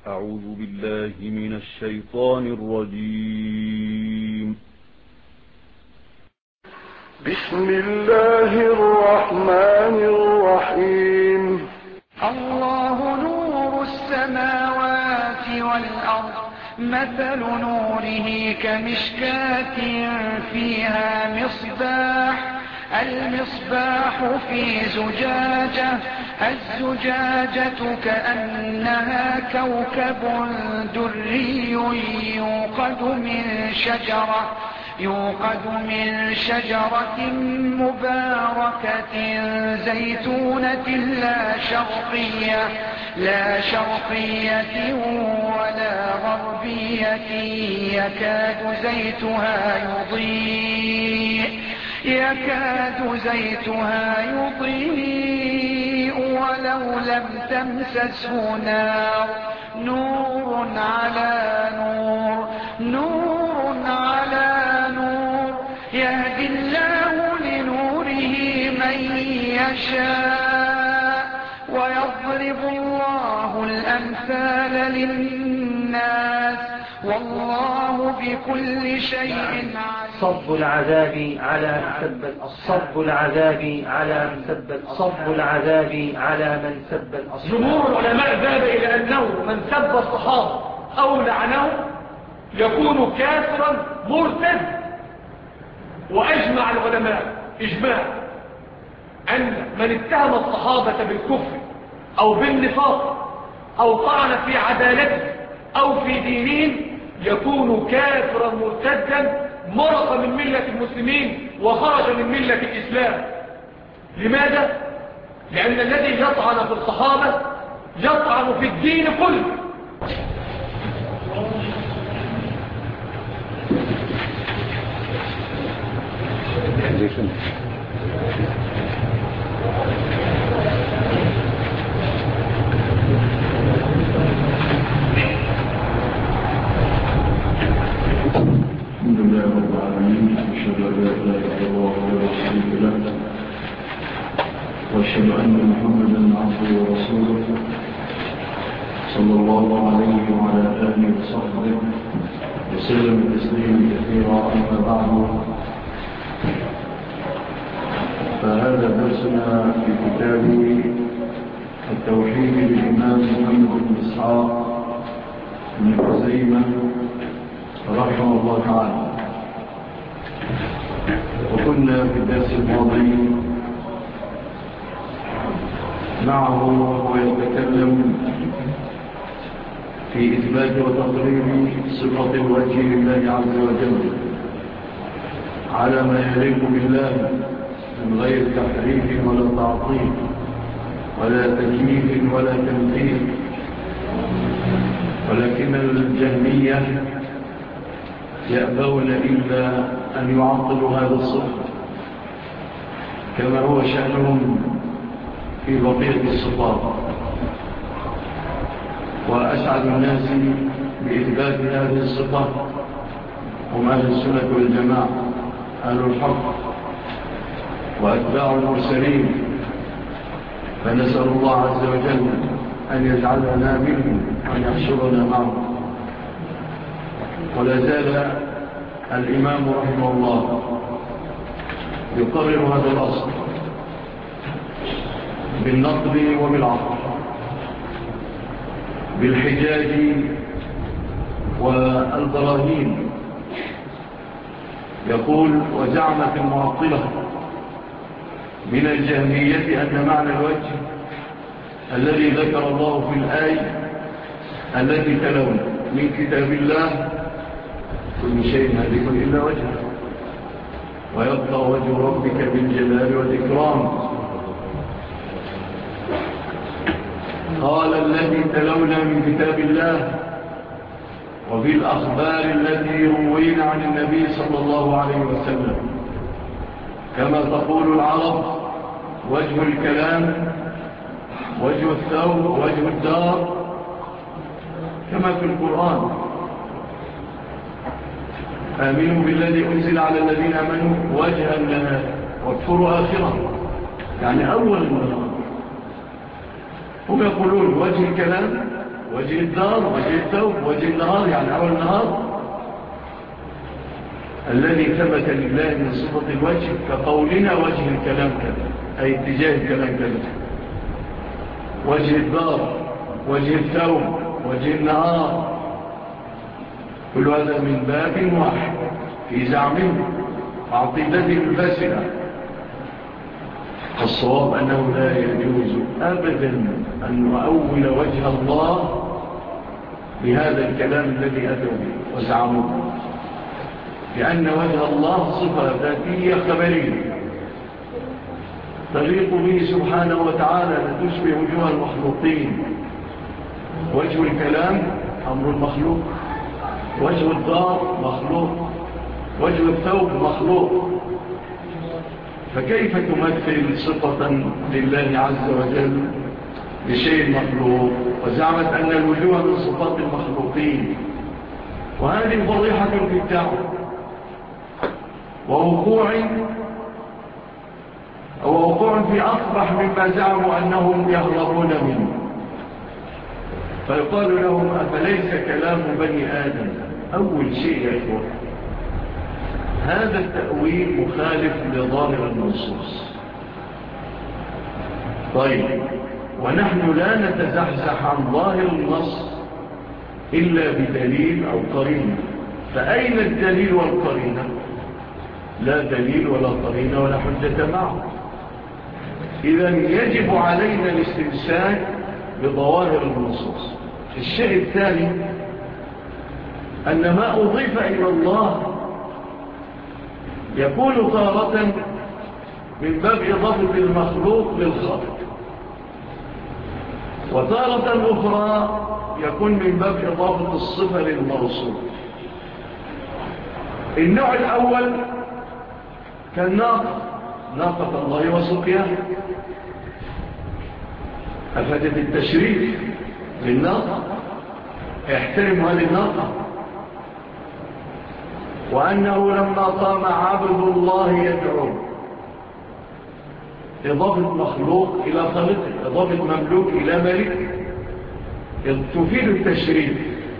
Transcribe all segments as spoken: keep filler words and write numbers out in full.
أعوذ بالله من الشيطان الرجيم. بسم الله الرحمن الرحيم. الله نور السماوات والأرض، مثل نوره كمشكاة فيها مصباح، المصباح في زجاجة، الزجاجة كأنها كوكب دري يوقد من شجرة يوقد من شجرة مباركة زيتونة لا شرقية لا شرقية ولا غربية يكاد زيتها يضيء يكاد زيتها يضيء ولو لم تمسسه نار، نور على نور نور على نور، يهدي الله لنوره من يشاء ويضرب الله الأمثال للناس والله بكل شيء عليم. صب العذاب على من سب صب العذاب على من سب صب العذاب على من سب الأصحاب. جمهور العلماء ذهب إلى أنه من سب الصحابة أو لعنه يكون كافرا مرتد، وأجمع العلماء إجماع أن من اتهم الصحابة بالكفر أو بالنفاق أو طعن في عدالته أو في دينهم يكون كافرا مرتدا مرق من ملة المسلمين وخرج من ملة الإسلام. لماذا؟ لأن الذي يطعن في الصحابة يطعن في الدين كله. الحمد لله رب العالمين، أشهد أن لا إله إلا الله وحده لا شريك له، وأشهد أن محمدا عبده ورسوله صلى الله عليه وعلى آله وصحبه وسلم تسليما كثيرا. أما بعد، فهذا درسنا في كتاب التوحيد للإمام محمد بن إسحاق بن خزيمة رحمه الله تعالى. وكنا في الدرس الماضي معه وهو يتكلم في إثبات وتقرير صفة الوجه لله عز وجل على ما يليق بالله من غير تحريف ولا تعطيل ولا تكييف ولا تمثيل، ولكن الجهمية يأبون إلا أن يعطلوا هذا الصفة كما هو شأنهم في بقية الصفات. وأسعد الناس بإثبات هذه الصفة هم أهل السنة والجماعة، أهل الحق وأتباع المرسلين، فنسأل الله عز وجل أن يجعلنا منهم وأن يحشرنا معهم. ولا زال الإمام رحمه الله يقرر هذا الأصل بالنقل وبالعقل، بالحجاج والبراهين. يقول: وزعمت المعطلة من الجهمية أن معنى الوجه الذي ذكر الله في الآية التي تلونا من كتاب الله كل شيء هالك إلا وجهه ويبقى وجه ربك بالجلال والإكرام. قال: الذي تلونا من كتاب الله وبالأخبار التي روينا عن النبي صلى الله عليه وسلم، كما تقول العرب: وجه الكلام، وجه الثوب، وجه الدار، كما في القرآن: آمنوا بالذي أنزل على الذين آمنوا وجه النهار واكفروا آخرة، يعني أول النهار. هم يقولون وجه الكلام وجه الدار، وجه الثوب، وجه النهار، يعني أول النهار الذي ثبت لله من صفة الوجه كقولنا وجه الكلام كذا، أي اتجاه الكلام كذا. وجه الدار، وجه الثوب، وجه النهار، كل هذا من باب واحد في زعمه عقيدته الفاسدة. الصواب أنه لا يجوز أبدا أن نؤول وجه الله بهذا الكلام الذي أتوا به وزعموه، لأن وجه الله صفة ذاتية خبرية تليق به سبحانه وتعالى، لا تشبه وجوه المخلوقين. وجه الكلام أمر المخلوق، وجه الدار مخلوق، وجه الثوب مخلوق، فكيف تمثل صفة لله عز وجل بشيء مخلوق وزعمت أن الوجوه من صفات المخلوقين؟ وهذه فضيحة في الدعوة ووقوع ووقوع في أصبح مما زعموا أنهم يهربون منه. فيقال لهم أفليس كلام بني آدم؟ أول شيء يقول هذا التأويل مخالف لظاهر النصوص. طيب، ونحن لا نتزحزح عن ظاهر النص إلا بدليل أو قرينة. فأين الدليل والقرينة؟ لا دليل ولا قرينة ولا حجة معه. إذن يجب علينا الاستمساك بظواهر النصوص. الشيء الثاني أن ما أضيف إلى الله يكون تارة من باب إضافة المخلوق للخالق، وتارة أخرى يكون من باب إضافة الصفة للموصوف. النوع الأول كالناقة، ناقة الله وسقياها، أفادت التشريف للناقة، احترم هذه الناقة، وأنه لما قام عبد الله يدعو، إضافة مخلوق إلى خالقه، إضافة مملوك إلى ملك، تفيد التشريف.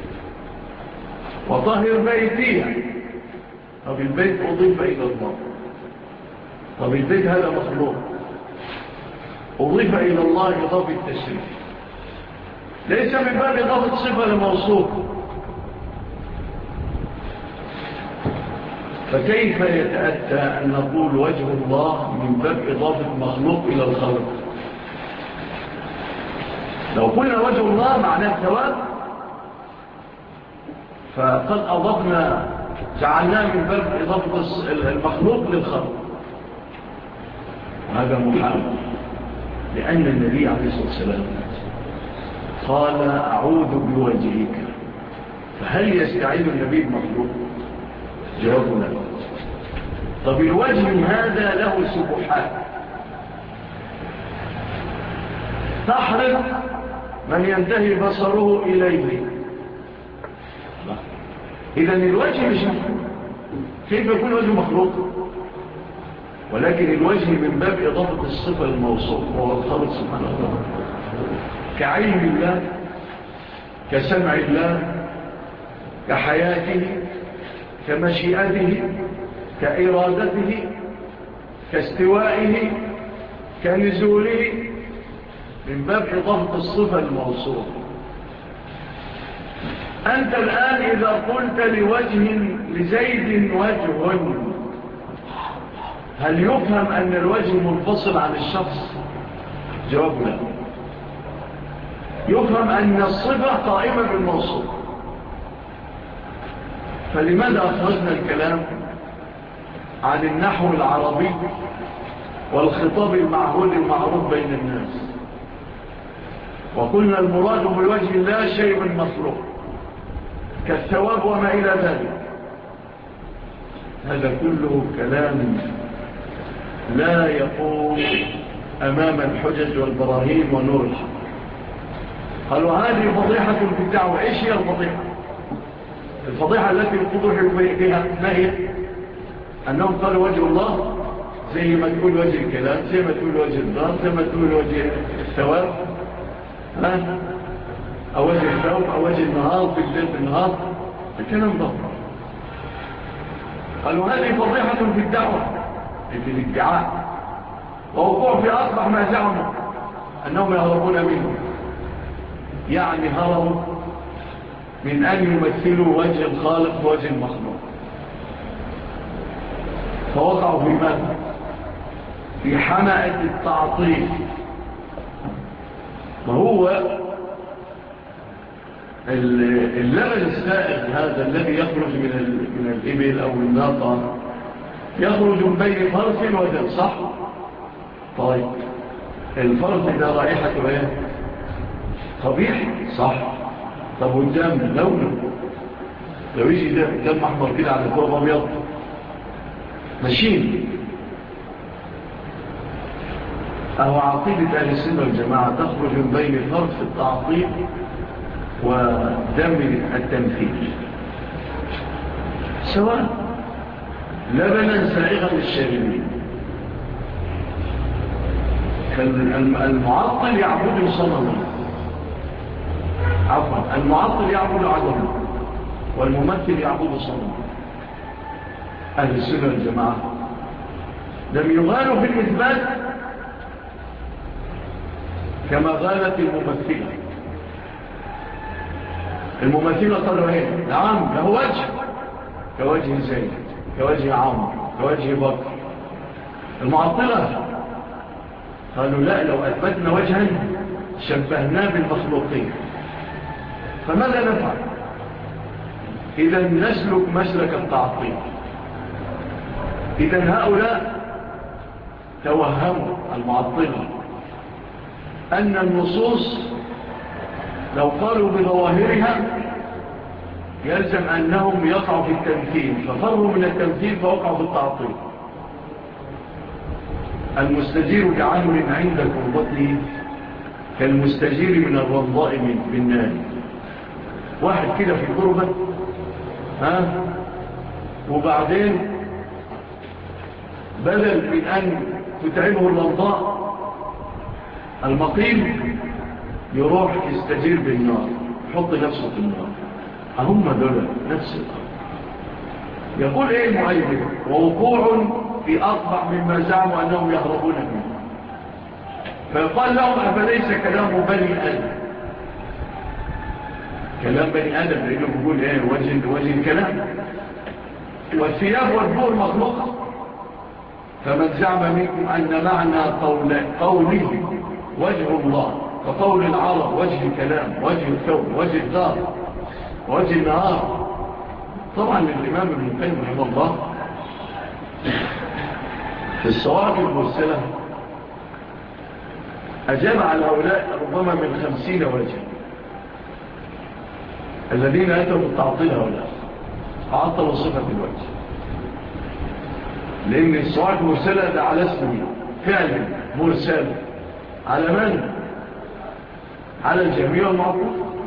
وطهر بيتيها، طب البيت أضيف إلى الله، طب البيت هذا مخلوق أضيف إلى الله إضافة التشريف، ليس من باب إضافة صفة لموصوف. فكيف يتأتى أن نقول وجه الله من باب إضافة مخلوق إلى الخالق؟ لو قلنا وجه الله معناه الثواب فقد أضفنا، جعلناه من باب إضافة المخلوق للخالق، وهذا محال، لأن النبي عليه الصلاة والسلام قال أعوذ بوجهك، فهل يستعيد النبي بمخلوق؟ جوابنا لا. طب الوجه هذا له سبحات تحرق من ينتهي بصره إليه. إذن الوجه مش مخلوق، كيف يكون وجه مخلوق؟ ولكن الوجه من باب إضافة الصفة الموصوف وهو الخالق سبحانه وتعالى، كعلم الله، كسمع الله، كحياته، كمشيئته، كإرادته، كاستوائه، كنزوله، من باب إضافة الصفة الموصوف. أنت الآن إذا قلت لوجه لزيد وجه، هل يفهم أن الوجه منفصل عن الشخص؟ جواب لا. يفهم أن الصفة قائمة بالموصوف. فلماذا أخرجنا الكلام عن النحو العربي والخطاب المعهود المعروف بين الناس، وقلنا المراد بالوجه لا شيء مخلوق كالثواب وما إلى ذلك؟ هذا كله كلام لا يقوم أمام الحجج والبراهين ونور الحق. قالوا هذه فضيحة في الدعوة. إيش هي الفضيحة؟ الفضيحة التي يقضح بها ما هي؟ أنهم قالوا وجه الله زي ما تقول وجه الكلام، زي ما تقول وجه الدار، زي ما تقول وجه الثواب. ها؟ أو وجه الثوب أو وجه النهار في الليل في النهار، الكلام ضبط. قالوا هذه فضيحة في الدعوة، في الادعاء، ووقوع في أصبح ما زعموا أنهم يهربون منه، يعني هربوا من أن يمثلوا وجه الخالق ووجه المخلوق، فوقعوا في ماذا؟ في حماءة التعطيل. وهو اللبن السائل هذا الذي يخرج من من الإبل أو الناقة يخرج من بين فرث ودم، صح؟ طيب الفرث ده رائحته ايه؟ قبيح، صح؟ طب والدم لونه لو يجي دم احمر كده على ثوب ابيض ماشيين. أو عقيدة أهل السنة والجماعة تخرج من بين فرث التعطيل ودم التمثيل، سواء لبنا سائغا للشاربين. المعطل يعبد صنما، عفوا المعطل يعبد عدما، والممثل يعبد صنما. أهل السنة والجماعة لم يغالوا في الإثبات كما غالت الممثلة. الممثلة قالوا ايه؟ نعم له وجه كوجه زيد، كوجه عمرو، كوجه بكر. المعطلة قالوا لا، لو أثبتنا وجها شبهناه بالمخلوقين. فماذا نفعل؟ إذا نسلك مسلك التعطيل. إذا هؤلاء توهموا المعطلة أن النصوص لو قالوا بظواهرها يلزم أنهم يقعوا في التمثيل، ففروا من التمثيل فوقعوا في التعطيل. المستجير كعمر عند قربته كالمستجير من الرمضاء بالنار. واحد كده في قربة ها، وبعدين بدل من أن تتعبه الرمضاء المقيم يروح يستجير بالنار، يحط نفسه في النار. هم دول نفس الأمر. يقول ايه المؤيد؟ ووقوع في أقبح مما زعموا أنهم يهربون منه. فيقال لهم أفليس كلام بني آدم؟ كلام بني آدم لأنه بيقول ايه؟ وجه, وجه الكلام. والثياب والبور مخلوقة. فمن زعم منكم أن معنى قول قوله وجه الله وقول العرب وجه الكلام، وجه الثوب، وجه الدار، وجه النهار. طبعا الإمام ابن القيم رحمه الله في الصواعق المرسلة أجاب على هؤلاء ربما من خمسين وجه الذين أتوا بالتعطيل هؤلاء، عطلوا صفة الوجه. لأن الصواعق المرسلة ده على اسمه فعلا مرسل على من؟ على الجميع المعطل.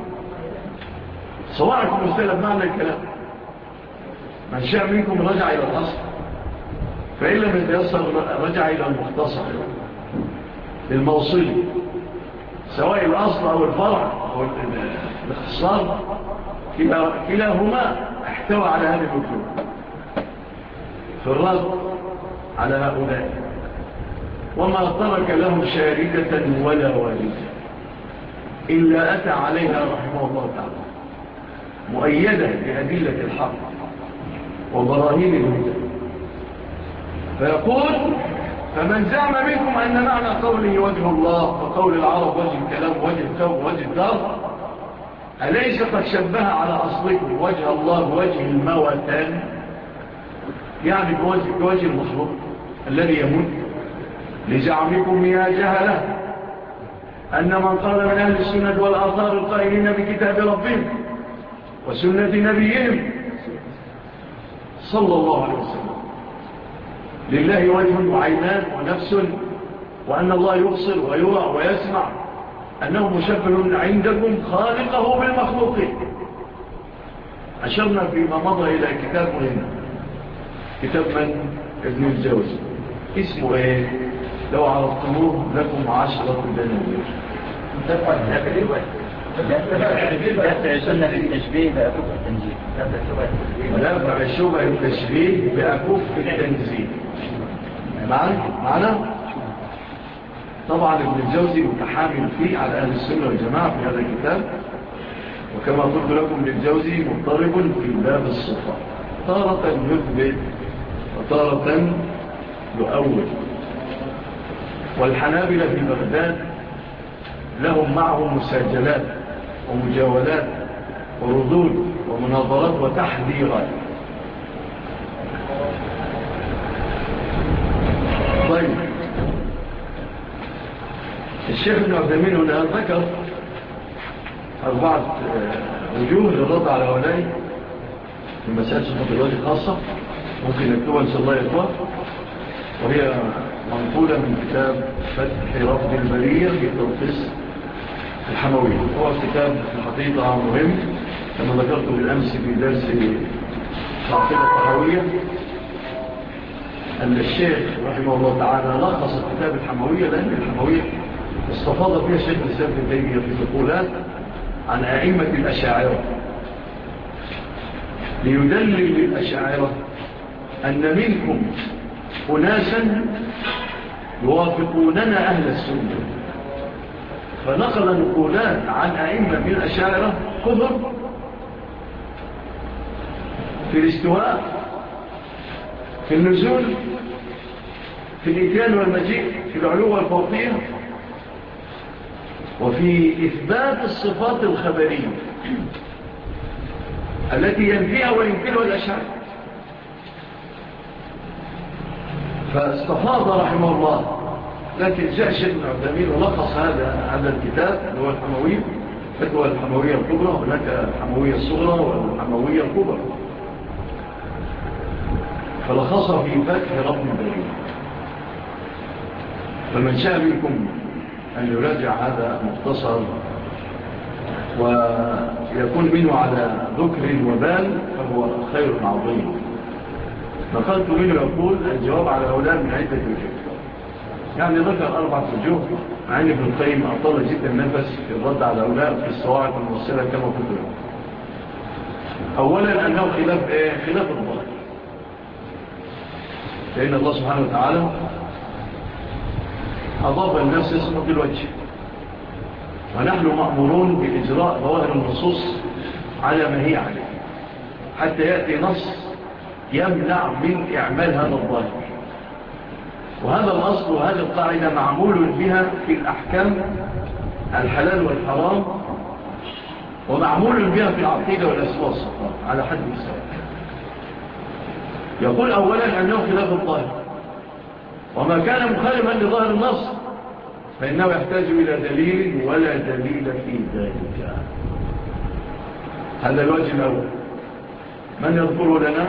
صواعق المرسلة بمعنى الكلام. من شاء منكم رجع إلى الأصل، فإن لم يتيسر رجع إلى المختصر الموصلي، سواء الأصل أو الفرع أو الاختصار كلاهما احتوى على هذه الوجوه. في الرد على هؤلاء وما ترك لهم شاردة ولا واردة إلا أتى عليها رحمه الله تعالى مؤيدة بأدلة الحق وبراهين الهدى. فيقول فمن زعم منكم أن معنى قوله وجه الله وقول العرب وجه الكلام وجه الثوب وجه الدار أليس قد شبه على أصلكم وجه الله وجه الموتان، يعني بوجه, بوجه المخلوق الذي يموت؟ لزعمكم يا جهلة أن من قال من أهل السنة والآثار القائلين بكتاب ربهم وسنة نبيهم صلى الله عليه وسلم لله وجه وعينان ونفس، وأن الله يبصر ويرى ويسمع، أنه مشبه عندكم خالقه بالمخلوقين. أشرنا فيما مضى إلى كتاب مهم، كتاب من؟ ابن الجوزي، اسمه ايه؟ لو عرفتموه لكم عشرة دنانير. دفع السنة في التشبيه بأكف التنزيل. دفع الشبه التشبيه بأكف التنزيل. معنا؟ معنا؟ طبعا ابن الجوزي متحامل فيه على أهل السنة والجماعة في هذا الكتاب، وكما قلت لكم ابن الجوزي مضطرب في باب الصفات، تارة يثبت وتارة يؤول. والحنابلة في بغداد لهم معهم مساجلات ومجاولات وردود ومناظرات وتحذيرات. طيب الشيخ ابن عثيمين هنا ذكر أربعة وجوه للرد على هؤلاء في مسائل صفات الوجه خاصة، ممكن نكتبها إن شاء الله يا إخوة، وهي منقولة من كتاب فتح رفض البرية في تلخيص الحموية. هو كتاب الحقيقة مهم كما ذكرت بالأمس في درس العقيدة الطحاوية، أن الشيخ رحمه الله تعالى لخص الكتاب الحموية، لأن الحموية استفاض فيها الشيخ الإسلام ابن تيمية في نقولات عن أئمة الأشاعرة ليدلل للأشاعرة أن منكم أناسا يوافقوننا أهل السنة، فنقل نقولات عن أئمة من الأشاعرة كثر في الاستواء، في النزول، في الإتيان والمجيء، في العلو والفوقية، وفي إثبات الصفات الخبرية التي ينفيها وينكرها الأشاعرة. فاستفاض رحمه الله، لكن جاء الشيخ ابن عثيمين ولخص هذا هذا الكتاب اللي هو الحموية، فتوى الحموية الكبرى، هناك الحموية الصغرى والحموية الكبرى، فلخص في فتح رب البرية. فمن شاء منكم أن يراجع هذا مختصر ويكون منه على ذكر وبال فهو خير عظيم. نقلت منه يقول الجواب على هؤلاء من عدة وجوه، يعني ذكر أربعة وجوه، مع أن ابن القيم أطال جدا النفس في الرد على هؤلاء في الصواعق الموصلة كما قلت له. أولا أنه خلاف إيه؟ خلاف الظاهر، لأن الله سبحانه وتعالى أضاف الناس صفة الوجه، ونحن مأمورون بإجراء ظواهر النصوص على ما هي عليه حتى يأتي نص يمنع من إعمال هذا الظاهر. وهذا الأصل وهذه القاعدة معمول بها في الأحكام الحلال والحرام، ومعمول بها في العقيدة والأسماء والصفات على حد السواء. يقول أولا أنه خلاف الظاهر، وما كان مخالفا لظاهر النص فإنه يحتاج إلى دليل ولا دليل في ذلك. هذا الوجه الأول. من يذكره لنا؟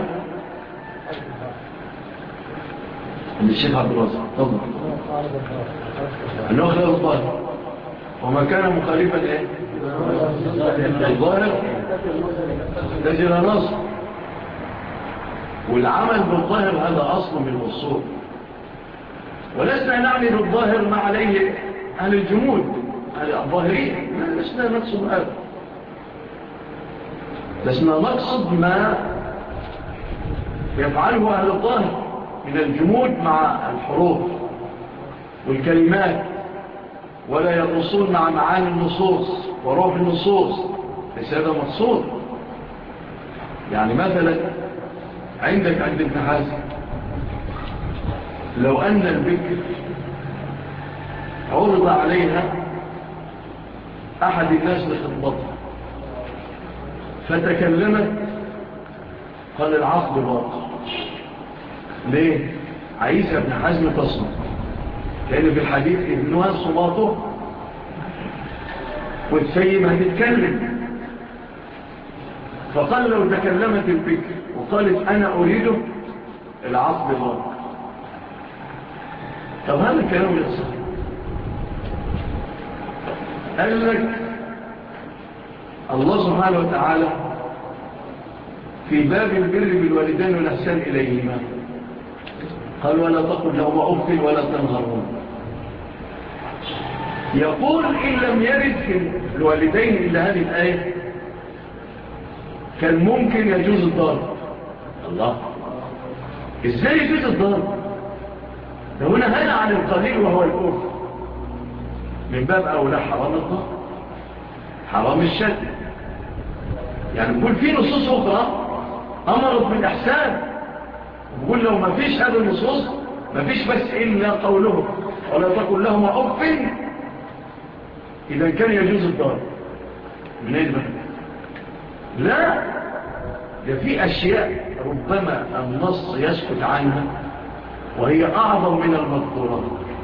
الشيخ عبد الرازق تفضل. أنه خلاف الظاهر، وما كان مخالفا إيه؟ الظاهر يحتاج إلى نص، والعمل بالظاهر هذا أصل من الأصول، ولسنا نعمل الظاهر ما عليه أهل الجمود الظاهرين، لسنا نقصد هذا، لسنا نقصد ما يفعله أهل الظاهر من الجمود مع الحروف والكلمات، ولا يقصون مع معاني النصوص وروح النصوص، ليس هذا مقصود. يعني مثلا عندك عند ابن حزم لو أن البكر عرض عليها أحد الناس لخطبته فتكلمت، قال العقد باطل. ليه؟ عايزة ابن حزم تصمت، لأن في الحديث ابنها صماته والسيب هتتكلم. فقال لو تكلمت البكر وقالت أنا أريده العقد باطل. طب هذا الكلام يصح؟ قال لك الله سبحانه وتعالى في باب البر بالوالدين والإحسان إليهما قال ولا تقل لهما أف ولا تنهرهما. يقول إن لم يرد في الوالدين إلا هذه الآية كان ممكن يجوز الضرب. الله، إزاي يجوز الضرب؟ ده هنا هنا عن القليل وهو الكفر، من باب أولى حرام الضرب، حرام الشد. يعني نقول في نصوص أخرى أمرت بالإحسان، نقول لو ما فيش هذه النصوص ما فيش بس إلا قوله ولا تقل لهم أف، إذا كان يجوز الضرب من أين بقى؟ لا، ده في أشياء ربما النص يسكت عنها وهي أعظم من المذكورات.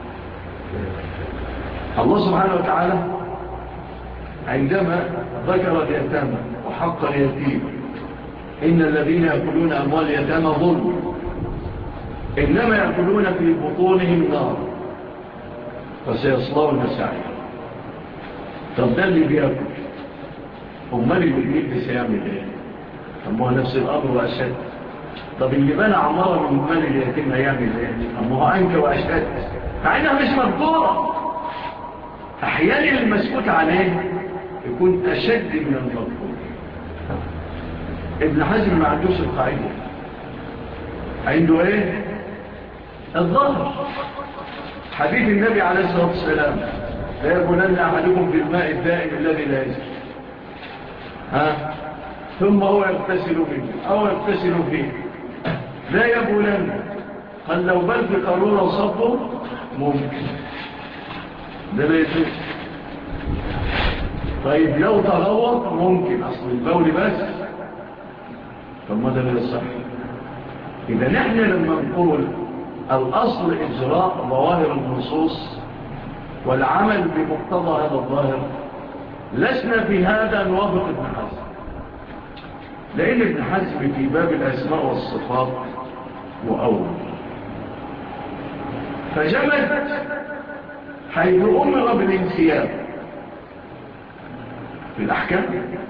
الله سبحانه وتعالى عندما ذكر اليتامى وحق اليتيم إن الذين يأكلون أموال اليتامى ظلم إنما يأكلون في بطونهم نار فسيصلون سعيرا. طب ده اللي بيأكل، أمال اللي بيجي سيعمل إيه؟ طب هو نفس الأمر وأشد. طب اللي بنى عمارة من مال اليتيم هيعمل إيه؟ طب هو أنك وأشد، مع إنها مش مذكورة. أحيانا المسكوت عليه يكون أشد من المذكور. ابن حزم ما عندوش القاعدة، عنده إيه؟ الظهر. حديث النبي عليه الصلاة والسلام لا يكونن أحدكم في الماء الدائم الذي لا يزال، ها ثم هو يغتسل منه أو يغتسل فيه لا يبولن، قال لو بل في قارورة وصبه ممكن، ده لا يزال. طيب لو تغوط ممكن، أصل البول بس، طب ما ده لا يصح. إذا نحن لما نقول الأصل إجراء ظواهر النصوص والعمل بمقتضى هذا الظاهر، لسنا في هذا نوافق ابن حزم، لأن ابن حزم في باب الأسماء والصفات مؤول، فجمد حيث أمر بالانسياب في الأحكام،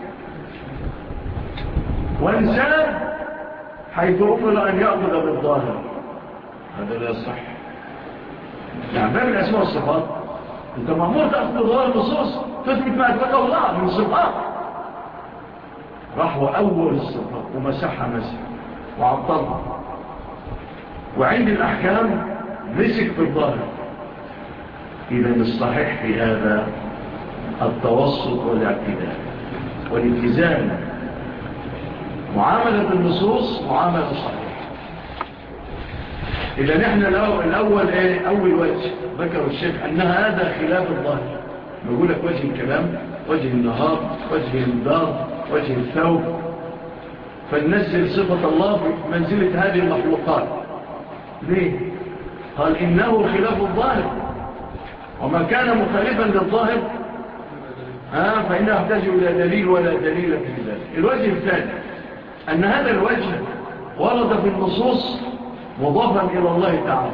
وانساب حيث أمر أن يأخذ بالظاهر. هذا لا يصح. يعني باب الأسماء والصفات أنت مأمور تأخذ بظاهر النصوص تثبت ما أثبته الله من الصفات. راح وأول الصفات ومسحها مسح وعطلها، وعند الأحكام مسك بالظاهر. إذا الصحيح في هذا التوسط والاعتدال والاتزان، معاملة النصوص معاملة صحيحة. إذا نحن الأول إيه؟ أول وجه ذكر الشيخ أن هذا خلاف الظاهر. نقول لك وجه الكلام، وجه النهار، وجه الدار، وجه الثوب، فننزل صفة الله في منزلة هذه المخلوقات. ليه؟ قال إنه خلاف الظاهر، وما كان مخالفا للظاهر آه فإنه يحتاج إلى دليل ولا دليل في ذلك. الوجه الثاني أن هذا الوجه ورد في النصوص مضافا إلى الله تعالى،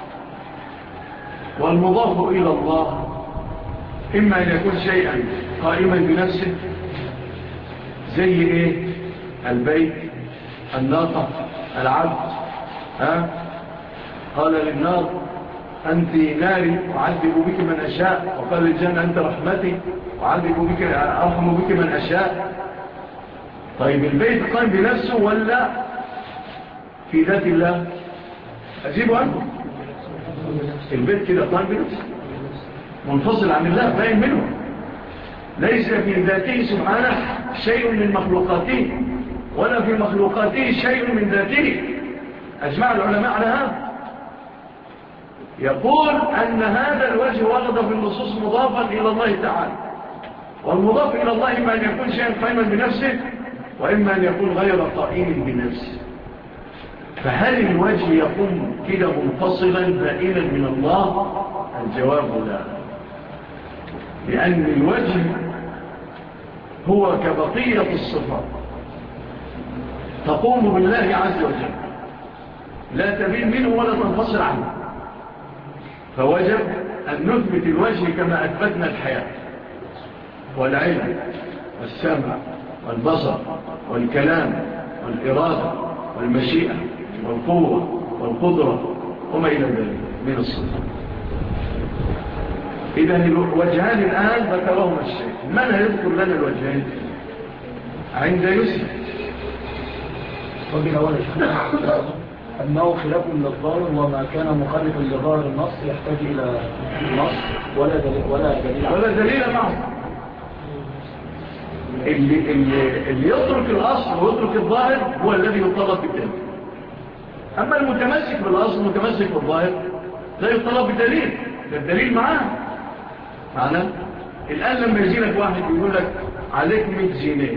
والمضاف إلى الله إما أن يكون شيئا قائما بنفسه زي إيه؟ البيت، الناقة، العبد. ها؟ قال للنار أنت ناري وعذب بك من أشاء، وقال للجنة أنت رحمتي وعذب بك أرحم بك من أشاء. طيب البيت قائم بنفسه ولا في ذات الله؟ أجيبه عنه. البيت كده قائم بنفسه منفصل عن الله، باين منه، ليس في ذاته سبحانه شيء من مخلوقاته ولا في مخلوقاته شيء من ذاته. أجمع العلماء على هذا. يقول أن هذا الوجه ورد في النصوص مضافا إلى الله تعالى، والمضاف إلى الله إما أن يكون شيئا قائما بنفسه وإما أن يكون غير قائم بنفسه. فهل الوجه يكون كده منفصلا بائنا من الله؟ الجواب لا، لأن الوجه هو كبقية الصفات تقوم بالله عز وجل، لا تبين منه ولا تنفصل عنه. فوجب أن نثبت الوجه كما أثبتنا الحياة والعلم والسمع والبصر والكلام والإرادة والمشيئة والقوة والقدرة وما إلى ذلك من الصفات. إذا الوجهان الآن ذكرهما الشيخ. من هيذكر لنا الوجهان عند يوسف؟ وجه أول أنه خلاف للظاهر، وما كان مخالفا لظاهر النص يحتاج إلى نص ولا دليل ولا دليل ولا دليل معه. اللي, اللي, اللي يترك الأصل ويترك الظاهر هو الذي يطلب بالدليل. أما المتمسك بالأصل المتمسك بالظاهر لا يطلب بالدليل، الدليل معاه معنا. الآن لما يجي لك واحد يقول لك عليك مئة جنيه،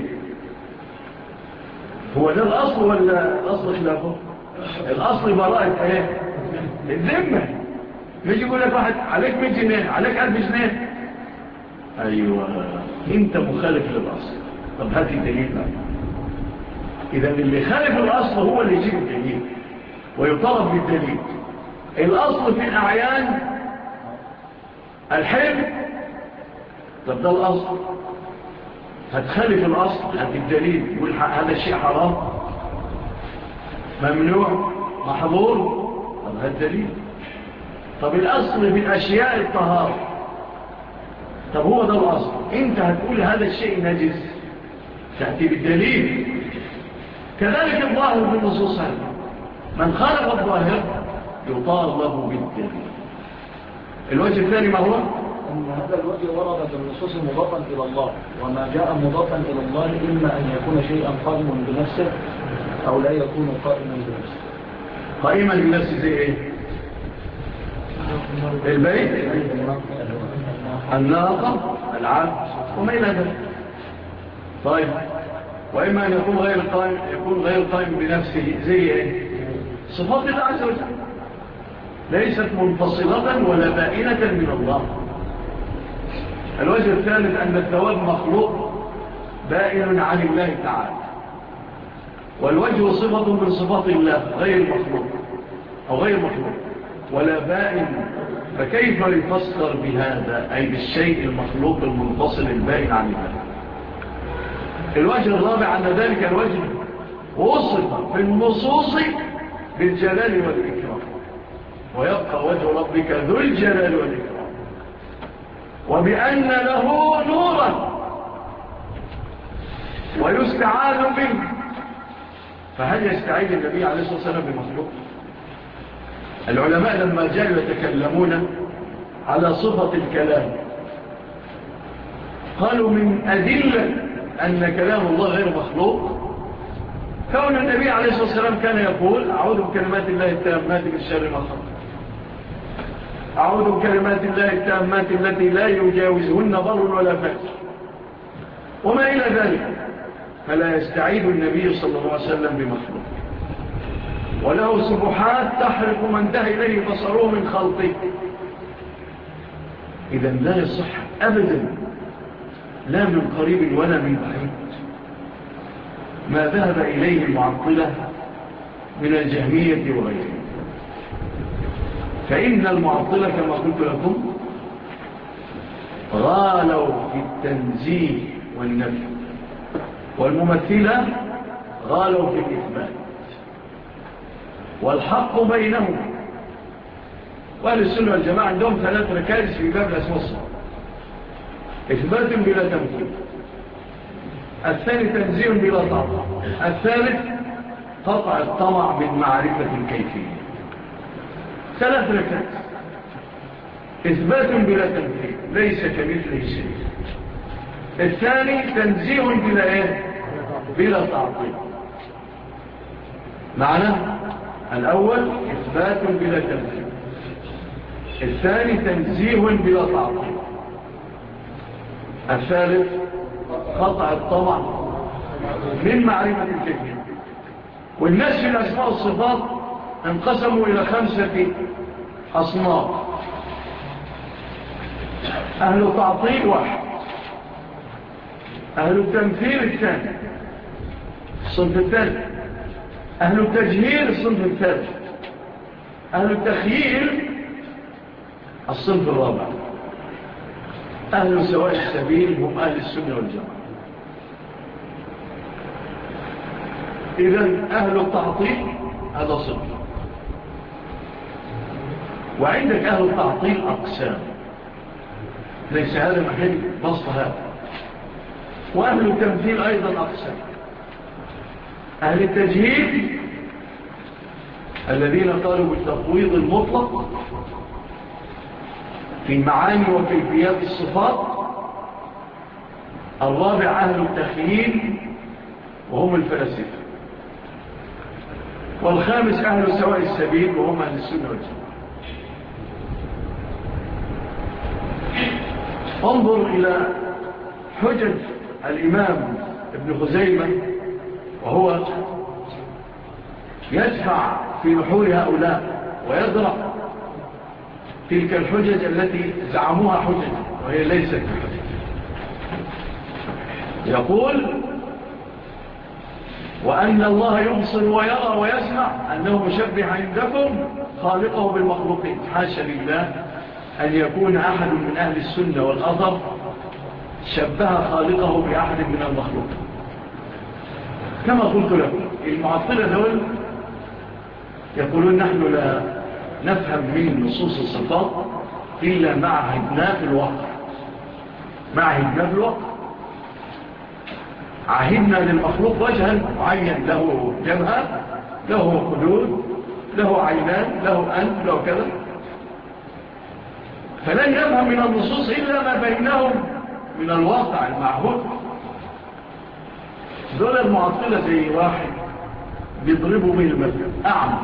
هو ده الأصل ولا الأصل خلافه؟ الأصل براءة ايه؟ الذمة. يجي يقول لك واحد عليك مئة جنيه، عليك ألف جنيه، أيوة انت مخالف للأصل. طب هات الدليل بقى. إذا اللي خالف الأصل هو اللي يجيب الدليل ويطلب بالدليل. الأصل في الأعيان الحلم، طب ده الأصل، هتخالف الأصل هات الدليل. يقول هذا الشيء حرام ممنوع محظور، طب هات الدليل. طب الأصل في الأشياء الطهارة، طب هو ده الأصل، انت هتقول هذا الشيء نجس تأتي بالدليل. كذلك الظاهر بالنصوص هذا، من خالف الظاهر يطال له بالدليل. الوجه الثاني ما هو؟ أن هذا الوجه ورد بالنصوص مضافا إلى الله، وما جاء مضافا إلى الله إما أن يكون شيئا قائما بنفسه أو لا يكون قائما بنفسه. قائما بنفسه زي إيه؟ البيت، الناقة، العبد وما إلى ذلك. طيب، وإما أن يكون غير قائم يكون غير قائم بنفسه زي إيه؟ صفات الله عز وجل ليست منفصلة ولا بائنة من الله. الوجه الثالث أن الثواب مخلوق بائن عن الله تعالى، والوجه صفة من صفات الله غير مخلوق أو غير مخلوق ولا بائن، فكيف يفسر بهذا أي بالشيء المخلوق المنفصل البائن عن الله؟ الوجه الرابع أن ذلك الوجه وصف في النصوص بالجلال والإكرام، ويبقى وجه ربك ذو الجلال والإكرام، وبأن له نورا ويستعاذ منه. فهل يستعيذ النبي عليه الصلاة والسلام بمخلوق؟ العلماء لما جاءوا يتكلمون على صفة الكلام قالوا من أدلة أن كلام الله غير مخلوق كون النبي عليه الصلاة والسلام كان يقول أعوذ بكلمات الله التامات من شر ما خلق، أعوذ بكلمات الله التامات التي لا يجاوزهن بر ولا فجر وما إلى ذلك. فلا يستعيذ النبي صلى الله عليه وسلم بمخلوق، وله سبحات تحرق من انتهى إليه بصره من خلقه. إذا لا يصح أبدا لا من قريب ولا من بعيد ما ذهب إليه المعطلة من الجهمية وغيره. فإن المعطلة كما قلت لكم غالوا في التنزيه والنفي، والممثلة غالوا في الإثبات، والحق بينهم. وأهل السنة والجماعة عندهم ثلاث ركائز في باب الأسماء والصفات: إثبات بلا تمثيل، الثاني تنزيه بلا طمع، الثالث قطع الطمع من معرفة الكيفية. ثلاث ركائز: إثبات بلا تمثيل ليس كمثله شيء، الثاني تنزيه بلا إيه؟ بلا تعطيل. معنى الأول إثبات بلا تمثيل، الثاني تنزيه بلا تعطيل، الثالث قطع الطمع من معرفة الكيفية. والناس في الأسماء والصفات انقسموا إلى خمسة أصناف: أهل تعطيل واحد، أهل التمثيل الثاني الصنف الثالث، أهل التجهيل الصنف الثالث، أهل التخييل الصنف الرابع. أهل سواء السبيل هم أهل السنة والجماعة. إذن أهل التعطيل هذا صنف. وعندك أهل التعطيل أقسام: ليس هذا محل بسط هذا. وأهل التمثيل أيضا أقسم. أهل التجهيل الذين قالوا بالتفويض المطلق في معاني وكيفيات الصفات. الرابع أهل التخييل وهم الفلاسفة. والخامس أهل سواء السبيل وهم أهل السنة والجماعة. انظر إلى حجج الإمام ابن خزيمة وهو يدفع في نحور هؤلاء ويضرع تلك الحجج التي زعموها حجج وهي ليست بحجج. يقول وأن الله يبصر ويرى ويسمع أنه مشبه عندكم خالقه بالمخلوقين. حاشا لله أن يكون أحد من أهل السنة والأثر شبه خالقه بأحد من المخلوقين. كما قلت لكم المعطلة دول يقولون نحن لا نفهم من نصوص الصفات إلا مع عهدنا في الواقع. مع عهدنا في الواقع عهدنا للمخلوق وجها معين له جبهة له خدود له عينان له أنف له كذا. فلن يفهم من النصوص إلا ما بينهم من الواقع المعهود. دول المعطلة زي واحد بيضربوا به المثل أعمى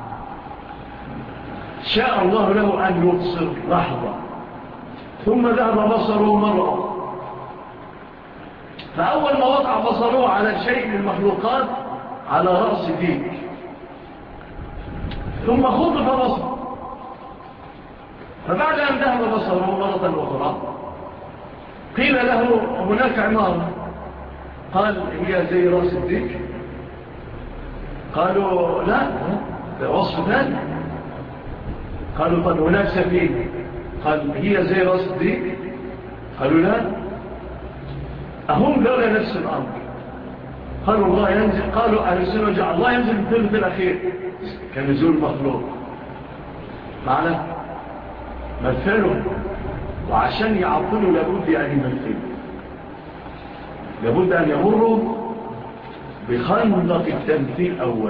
شاء الله له أن يبصر لحظة ثم ذهب بصره مرة، فأول ما وقع بصره على شيء من المخلوقات على رأس ديك ثم خطف بصره، فبعد أن ذهب بصره مرة أخرى قيل له هناك عمارة، قال هي زي رأس الديك؟ قالوا لا ده وصف ثاني. قالوا طب هناك سفينة، قال هي زي رأس الديك؟ قالوا لا. أهم قالوا نفس الأمر. قالوا الله ينزل، قالوا أهل السنة والجماعة الله ينزل بالثلث الأخير كنزول مخلوق معنا مثلوا، وعشان يعطلوا لابد أن يمثلوا، لابد أن يمروا بخندق التمثيل أولا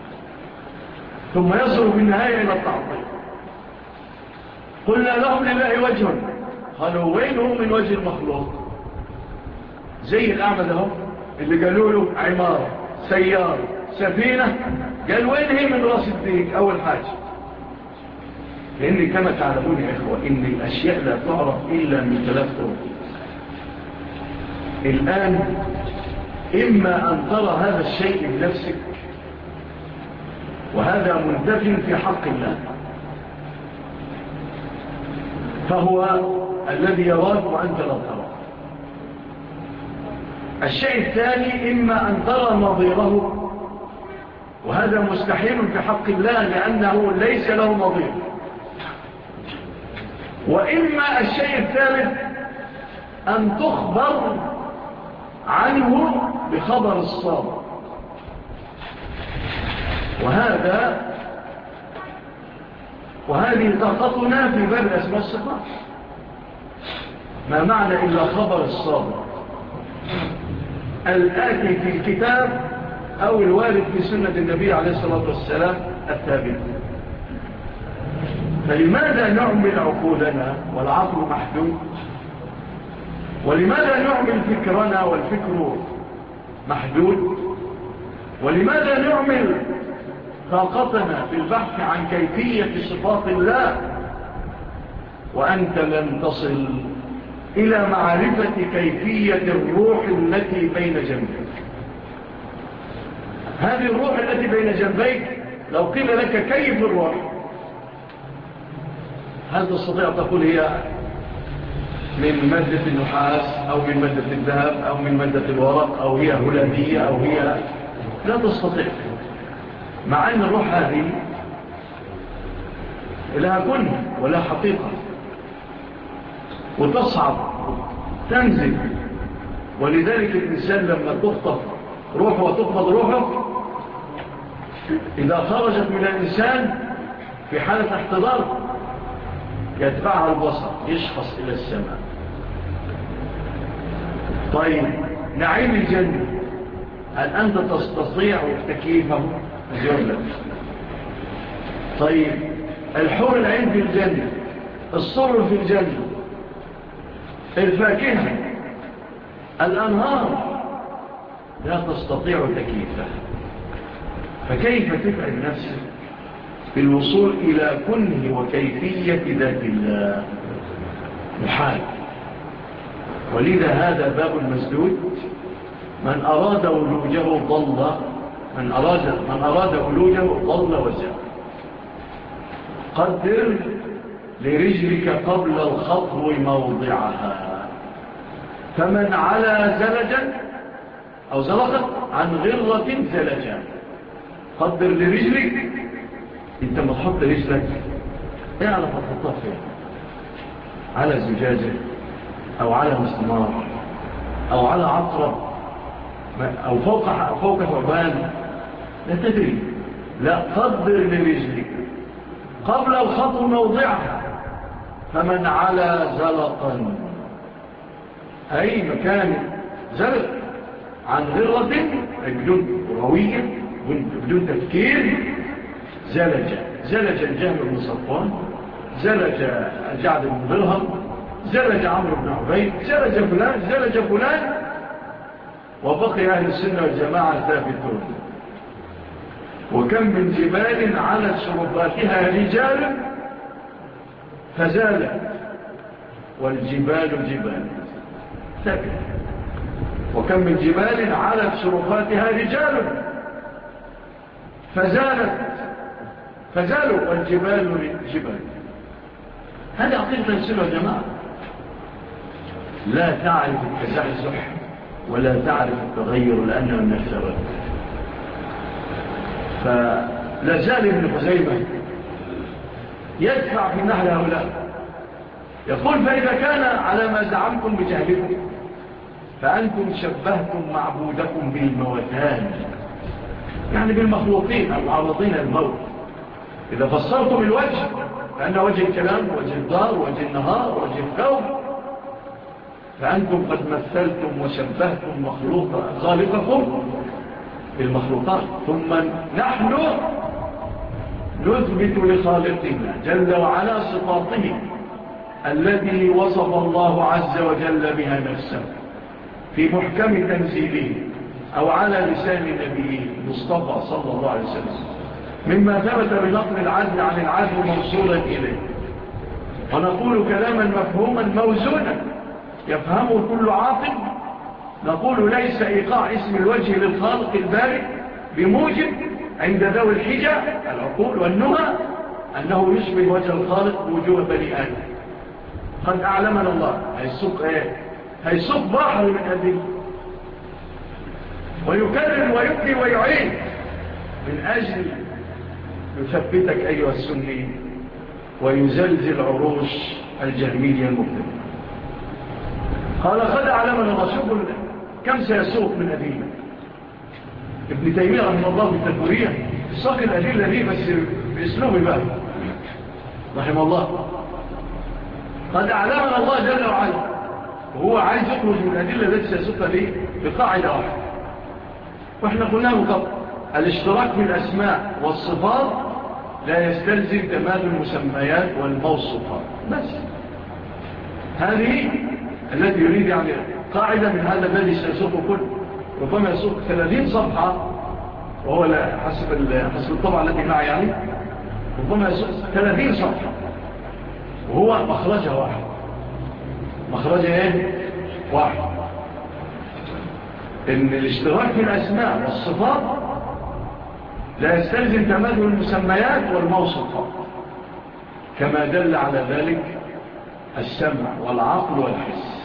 ثم يصلوا في النهاية إلى التعطيل. قلنا لهم لله وجه، قالوا وين هو من وجه المخلوق؟ زي الأعمى ده اللي قالوا له عمارة سيارة سفينة، قال وين هي من راس الديك؟ أول حاجة لأن كما تعلمون يا إخوة إن الأشياء لا تعرف إلا من ثلاث طرق. الآن إما أن ترى هذا الشيء بنفسك وهذا منتفن في حق الله فهو الذي يراك وأنت لا ترى. الشيء الثاني إما أن ترى نظيره وهذا مستحيل في حق الله لأنه ليس له نظير. وإما الشيء الثالث أن تخبر عنه بخبر الصادق، وهذا وهذه طاقتنا في باب الأسماء الصفات. ما معنى إلا خبر الصادق الآتي في الكتاب أو الوارد في سنة النبي عليه الصلاة والسلام الثابت. فلماذا نعمل عقولنا والعقل محدود؟ ولماذا نعمل فكرنا والفكر محدود؟ ولماذا نعمل طاقتنا في البحث عن كيفية صفات الله وأنت لم تصل إلى معرفة كيفية الروح التي بين جنبيك؟ هذه الروح التي بين جنبيك لو قيل لك كيف الروح، هل تستطيع تقول هي من مادة النحاس أو من مادة الذهب أو من مادة الورق أو هي هلامية أو هي، لا تستطيع، مع أن الروح هذه لها كن ولا حقيقة وتصعد تنزل. ولذلك الإنسان لما تخطف روحه وتقبض روحه إذا خرجت من الإنسان في حالة احتضار يتبعها البصر يشخص إلى السماء طيب نعيم الجنة هل أنت تستطيع تكييفه؟ أجيب لك. طيب الحور العين في الجنة، السرر في الجنة، الفاكهة، الأنهار، لا تستطيع تكييفها، فكيف تفعل نفسك بالوصول إلى كنه وكيفية ذات الله؟ محال. ولذا هذا باب المسدود، من أراد ولوجه ضل، من أراد, من أراد ولوجه ضل وزاق. قدر لرجلك قبل الخطو موضعها، فمن على زلجا أو زلقت عن غرة زلجا. قدر لرجلك، انت ما تحط رجلك اعلى فتحطها فين؟ على زجاجة أو على مسمار أو على عطرة أو فوق, فوق ثعبان، لا تدري. لا، قدر لرجلك قبل الخطو موضعها، فمن على زلقا أي مكان زلق عن غرة بدون روية بدون تفكير زلج زلج الجهم بن صفوان، زلج الجعد بن درهم، زلج عمرو بن عبيد، زلج فلان زلج فلان، وبقي أهل السنة والجماعة ثابتون. وكم من جبال علت شرباتها رجال فزالت، والجبال جبال ثابت. وكم من جبال علت شرباتها رجال فزالت فزالوا، والجبال جبال. هذه عقيدة السنة والجماعة. لا تعرف التزحزح ولا تعرف التغير لأنه من الثبات. فلا زال ابن خزيمة يدفع في نحل هؤلاء، يقول: فإذا كان على ما زعمتم بجهلكم فأنتم شبهتم معبودكم بالموتان، يعني بالمخلوقين المعرضين للموت. إذا فسرتم الوجه فأن وجه الكلام وجه الدار وجه النهار وجه الثوب، فأنتم قد مثلتم وشبهتم مخلوق خالقكم بالمخلوقات. ثم نحن نثبت لخالقنا جل وعلا صفاته الذي وصف الله عز وجل بها نفسه في محكم تنزيله أو على لسان نبيه المصطفى صلى الله عليه وسلم، مما ثبت بنقل العدل عن العدل موصولا إليه. ونقول كلاما مفهوما موزونا يفهمه كل عاقل. نقول: ليس إيقاع اسم الوجه للخالق البارئ بموجب عند ذوي الحجة العقول والنهى أنه يشبه وجه الخالق بوجوه بني آدم. قد أعلمنا الله. هيسوق إيه؟ هيسوق بحر من أدل، ويكرر ويبكي ويعيد من أجل يثبتك أيها السني ويزلزل عروش الجهمية المبتدئة. قال: قد أعلمنا الله. شوفوا كم سيسوق من أدلة. ابن تيمية رحمه الله في التدورية ساق الأدلة دي بس بإسلوب بقى رحمه الله. قد أعلمنا الله جل وعلا، وهو عايز يخرج من الأدلة التي سيسوقها دي بقاعدة واحدة، وإحنا قلنا قبل: الاشتراك في الأسماء والصفات لا يستلزم تماثل المسميات والموصوفات. بس هذه التي يريد يعني قاعدة من هذا الذي سيسوق كله. ربما يسوق ثلاثين صفحة، وهو لا حسب حسب الطبعة التي معي يعني، ربما يسوق ثلاثين صفحة وهو مخرجها واحد. مخرجها ايه؟ واحد. ان الاشتراك في الاسماء والصفات لا يستلزم تماثل المسميات والموصوفات، كما دل على ذلك السمع والعقل والحس.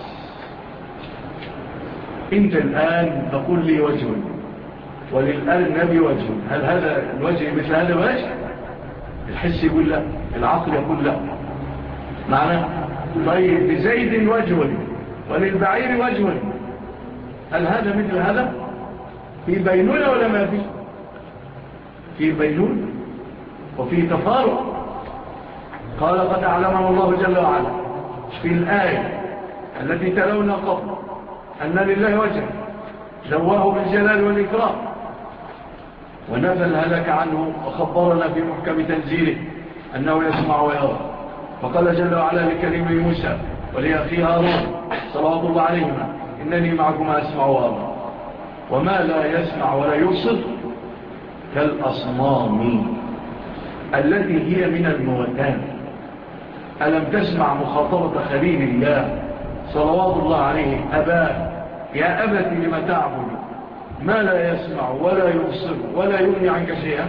انت الآن تقول لي وجه وللأرنب وجه، هل هذا الوجه مثل هذا الوجه؟ الحس يقول لا، العقل يقول لا. معنى طيب بزيد وجه وللبعير وجه، هل هذا مثل هذا؟ في بينونة ولا ما في؟ في بينونة وفي تفارق. قال: قد أعلمنا الله جل وعلا في الآية التي تلونا قبل أن لله وجه سواه بالجلال والإكرام ونفى الهلك عنه وخبرنا في محكم تنزيله أنه يسمع ويرى. فقال جل وعلا لكريم موسى ولأخي هارون صلوات الله عليهما إنني معكما أسمع وأرى. وما لا يسمع ولا يبصر كالأصنام التي هي من الموتان. ألم تسمع مخاطبة خليل الله صلوات الله عليه أباه يا أبت لما تعبد ما لا يسمع ولا يبصر ولا يغني عنك شيئا؟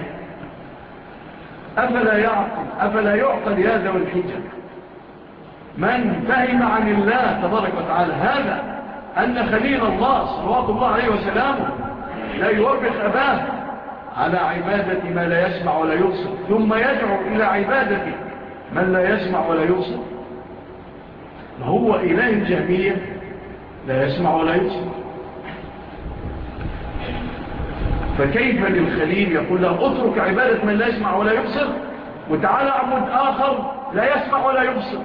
أفلا يعقل أفلا يعقل هذا والحجة من فهم عن الله تبارك وتعالى هذا أن خليل الله صلوات الله عليه وسلامه لا يوبخ أباه على عبادة ما لا يسمع ولا يبصر ثم يدعو إلى عبادة من لا يسمع ولا يبصر. هو إله الجهمية لا يسمع ولا يبصر، فكيف للخليل يقول له اترك عبادة من لا يسمع ولا يبصر وتعالى اعبد آخر لا يسمع ولا يبصر؟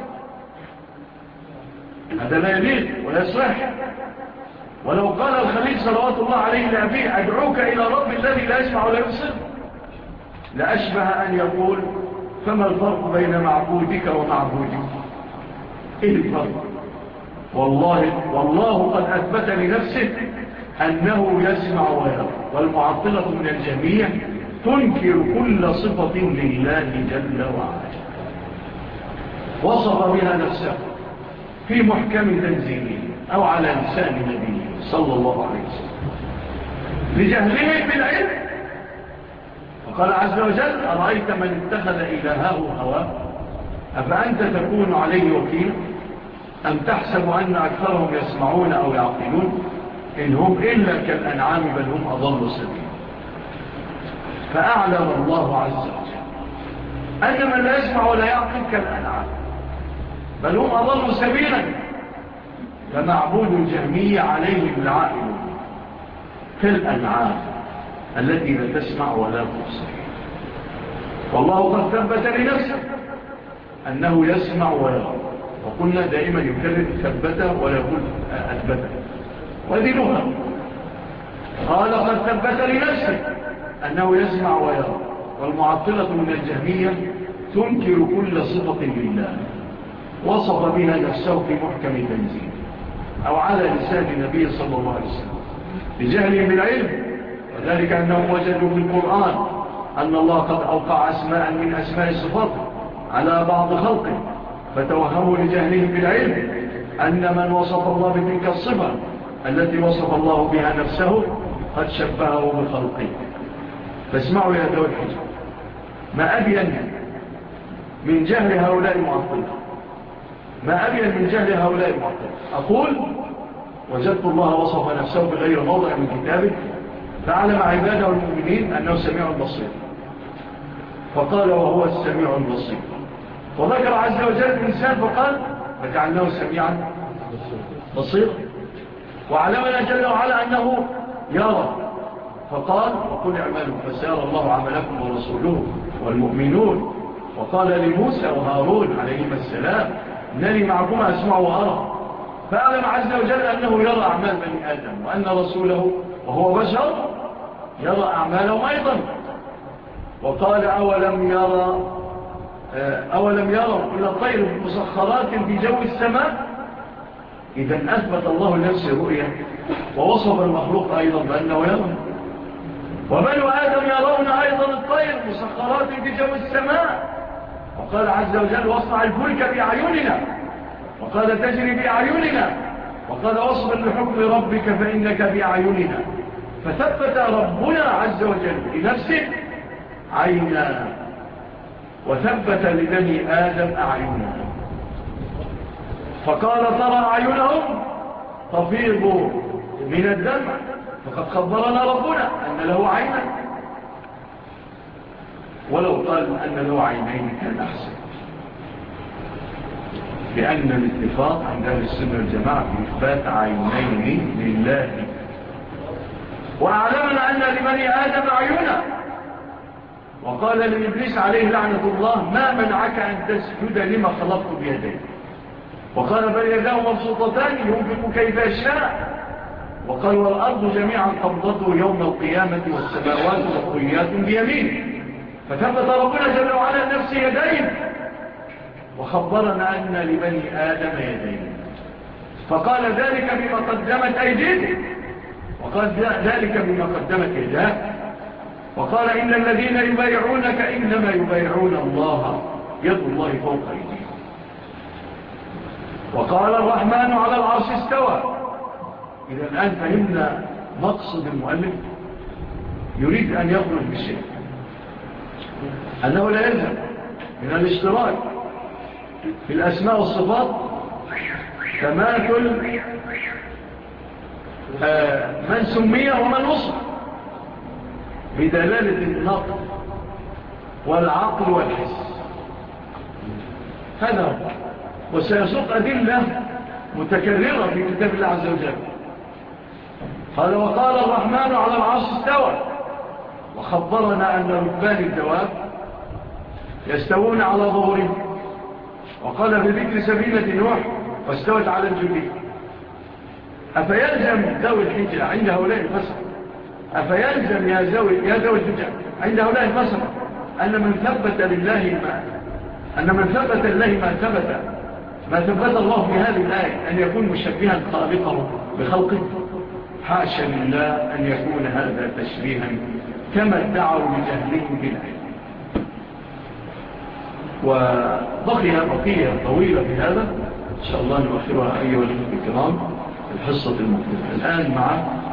هذا لا يليق ولا يصح. ولو قال الخليل صلوات الله عليه لأبيه أدعوك إلى رب الذي لا يسمع ولا يبصر لأشبه أن يقول فما الفرق بين معبودك ومعبودك؟ إيه الفرق؟ والله, والله قد أثبت لنفسه أنه يسمع ويرى. والمعطلة من الجميع تنكر كل صفة لله جل وعلا وصف بها نفسه في محكم تنزيله أو على لسان نبيه صلى الله عليه وسلم لجهله بالعلم. وقال عز وجل أرأيت من اتخذ إلهه هواه أفأنت تكون عليه وكيلا أم تحسب أن أكثرهم يسمعون أو يعقلون إن هم إلا كالأنعام بل هم أضل سبيلا. فأعلم الله عز وجل أن من لا يسمع ولا يعقل كالأنعام بل هم أضل سبيلا. فمعبود الجهمية عليهم العائل كالأنعام التي لا تسمع ولا تبصر. والله قد ثبت لنفسه أنه يسمع ويرى، وقلنا دائما يكرر ثبته ولا يقول أثبته وهذه لغة. قال قد ثبت لنفسه أنه يسمع ويرى. والمعطلة من الجهمية تنكر كل صفة لله وصف بها نفسه في محكم تنزيل أو على لسان النبي صلى الله عليه وسلم بجهلهم بالعلم. وذلك أنهم وجدوا في القرآن أن الله قد أوقع أسماء من أسماء صفاته على بعض خلقه فتوهموا لجهلهم بالعلم أن من وصف الله بتلك الصفة التي وصف الله بها نفسه قد شبهه بخلقه. فاسمعوا يا ذوي الحجة ما أبين من جهل هؤلاء المعطلة ما أبين من جهل هؤلاء المعطلة. أقول وجدت الله وصف نفسه بغير موضع من كتابه فعلم عباده المؤمنين أنه سميع بصير فقال وهو السميع البصير. وذكر عز وجل الإنسان فقال فجعلناه سميعا بصيرا. وعلمنا جل وعلا أنه يرى فقال وقل اعملوا فسيرى الله عملكم ورسوله والمؤمنون. وقال لموسى وهارون عليهما السلام إنني معكما أسمع وأرى. فأعلم عز وجل أنه يرى أعمال بني آدم وأن رسوله وهو بشر يرى أعمالهم أيضا. وقال أولم يرى أولم يروا إلى الطير مسخرات في جو السماء. إذا أثبت الله لنفسه رؤية ووصف المخلوق أيضا بأنه يرى. وبنو آدم يرون أيضا الطير مسخرات في جو السماء. وقال عز وجل واصنع الفلك بأعيننا وقال تجري بأعيننا وقال واصبر لحكم ربك فإنك بأعيننا. فثبت ربنا عز وجل لنفسه عينا وثبت لبني آدم أعيننا فقال ترى أعينهم تفيض من الدمع فقد خبرنا ربنا أن له عينا. ولو قال أن له عينين كان أحسن لأن الاتفاق عند أهل السنة والجماعة في إثبات عينين لله. وأعلمنا أن لبني آدم عيونا. وقال لإبليس عليه لعنة الله ما منعك أن تسجد لما خلقت بيديك. وقال بل يداه مبسوطتان ينفق كيف يشاء وقال والأرض جميعا قبضته يوم القيامة والسماوات مطويات بيمينه. فثبت ربنا جل وعلا نفسه يدين، وخبرنا أن لبني آدم يدين، فقال ذلك بما قدمت أيديكم، وقال ذلك بما قدمت يداك، وقال إن الذين يبايعونك إنما يبايعون الله يد الله فوق أيديهم. وقال الرحمن على العرش استوى. إذا الآن فهمنا مقصد المؤلف، يريد أن يخرج بالشيء أنه لا يلزم من الاشتراك في الأسماء والصفات تماثل آه من سمي ومن وصف بدلالة النقل والعقل والحس. هذا هو، وسيسوق أدلة متكررة في كتاب الله عز وجل. قال وقال الرحمن على العرش استوى، وخبرنا أن ركبان الدواب يستوون على ظهورهم. وقال بذكر سفينة نوح واستوت على الجودية. أفيلزم ذوي الحجة عند هؤلاء الفسق، أفيلزم يا ذوي يا ذوي الحجة عند هؤلاء الفسق أن من ثبت لله ما أن من ثبت لله ما ثبت ما ثبت الله في هذه الآية أن يكون مشبها خالقه بخلقه؟ حاشا لله أن يكون هذا تشبيها كما ادعوا بجهلهم بالآية. وبقي بقية طويلة في هذا إن شاء الله نؤخرها أيها الكرام الحصة المقبلة. الآن مع